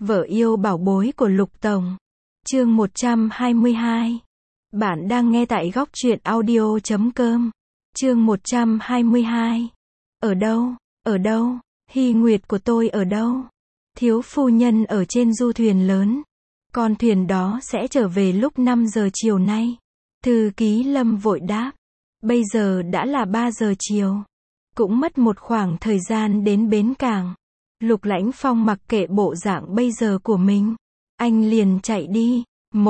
Vợ yêu bảo bối của Lục Tổng. Chương 122. Bạn đang nghe tại góc truyện audio.com. Chương 122. Ở đâu? Ở đâu? Hy Nguyệt của tôi ở đâu? Thiếu phu nhân ở trên du thuyền lớn. Con thuyền đó sẽ trở về lúc 5 giờ chiều nay. Thư ký Lâm vội đáp. Bây giờ đã là 3 giờ chiều. Cũng mất một khoảng thời gian đến bến cảng. Lục Lãnh Phong mặc kệ bộ dạng bây giờ của mình. Anh liền chạy đi.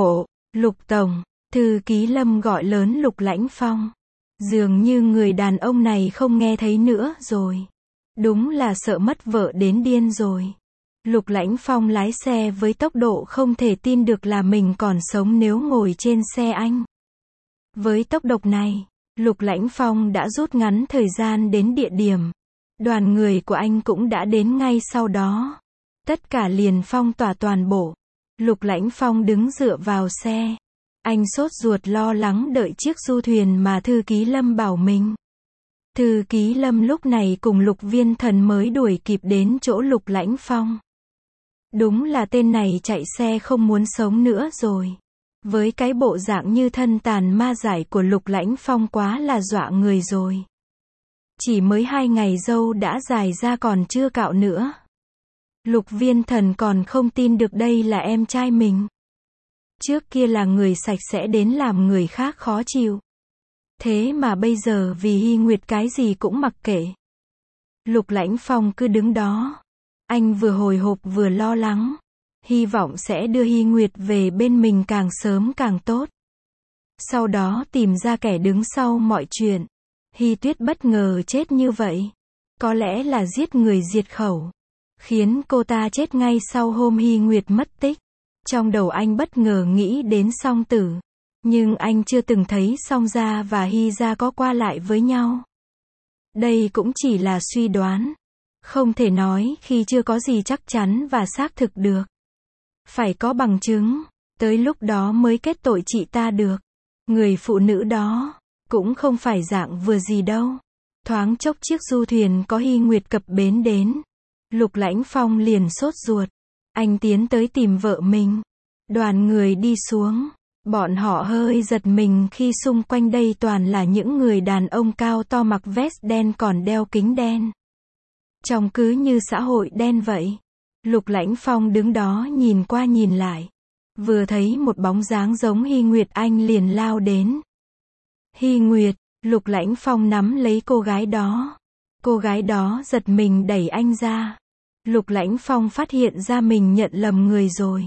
Lục Tổng. Thư ký Lâm gọi lớn Lục Lãnh Phong. Dường như người đàn ông này không nghe thấy nữa rồi. Đúng là sợ mất vợ đến điên rồi. Lục Lãnh Phong lái xe với tốc độ không thể tin được là mình còn sống nếu ngồi trên xe anh. Với tốc độ này, Lục Lãnh Phong đã rút ngắn thời gian đến địa điểm. Đoàn người của anh cũng đã đến ngay sau đó. Tất cả liền phong tỏa toàn bộ. Lục Lãnh Phong đứng dựa vào xe. Anh sốt ruột lo lắng đợi chiếc du thuyền mà Thư ký Lâm bảo mình. Thư ký Lâm lúc này cùng Lục Viên Thần mới đuổi kịp đến chỗ Lục Lãnh Phong. Đúng là tên này chạy xe không muốn sống nữa rồi. Với cái bộ dạng như thân tàn ma dại của Lục Lãnh Phong quá là dọa người rồi. Chỉ mới 2 ngày râu đã dài ra còn chưa cạo nữa. Lục Viên Thần còn không tin được đây là em trai mình. Trước kia là người sạch sẽ đến làm người khác khó chịu. Thế mà bây giờ vì Hy Nguyệt cái gì cũng mặc kệ. Lục Lãnh Phong cứ đứng đó. Anh vừa hồi hộp vừa lo lắng. Hy vọng sẽ đưa Hy Nguyệt về bên mình càng sớm càng tốt. Sau đó tìm ra kẻ đứng sau mọi chuyện. Hy Tuyết bất ngờ chết như vậy. Có lẽ là giết người diệt khẩu. Khiến cô ta chết ngay sau hôm Hy Nguyệt mất tích. Trong đầu anh bất ngờ nghĩ đến Song Tử. Nhưng anh chưa từng thấy Song Gia và Hy Gia có qua lại với nhau. Đây cũng chỉ là suy đoán. Không thể nói khi chưa có gì chắc chắn và xác thực được. Phải có bằng chứng. Tới lúc đó mới kết tội chị ta được. Người phụ nữ đó cũng không phải dạng vừa gì đâu. Thoáng chốc chiếc du thuyền có Hy Nguyệt cập bến đến. Lục Lãnh Phong liền sốt ruột. Anh tiến tới tìm vợ mình. Đoàn người đi xuống. Bọn họ hơi giật mình khi xung quanh đây toàn là những người đàn ông cao to mặc vest đen còn đeo kính đen. Trông cứ như xã hội đen vậy. Lục Lãnh Phong đứng đó nhìn qua nhìn lại. Vừa thấy một bóng dáng giống Hy Nguyệt anh liền lao đến. Hy Nguyệt, Lục Lãnh Phong nắm lấy cô gái đó. Cô gái đó giật mình đẩy anh ra. Lục Lãnh Phong phát hiện ra mình nhận lầm người rồi.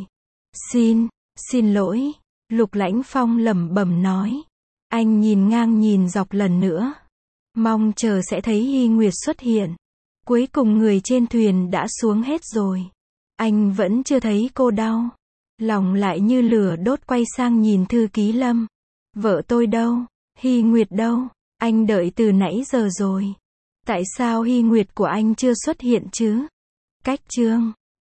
Xin lỗi. Lục Lãnh Phong lẩm bẩm nói. Anh nhìn ngang nhìn dọc lần nữa. Mong chờ sẽ thấy Hy Nguyệt xuất hiện. Cuối cùng người trên thuyền đã xuống hết rồi. Anh vẫn chưa thấy cô đâu. Lòng lại như lửa đốt quay sang nhìn Thư ký Lâm. Vợ tôi đâu? Hy Nguyệt đâu? Anh đợi từ nãy giờ rồi. Tại sao Hy Nguyệt của anh chưa xuất hiện chứ? Cách chương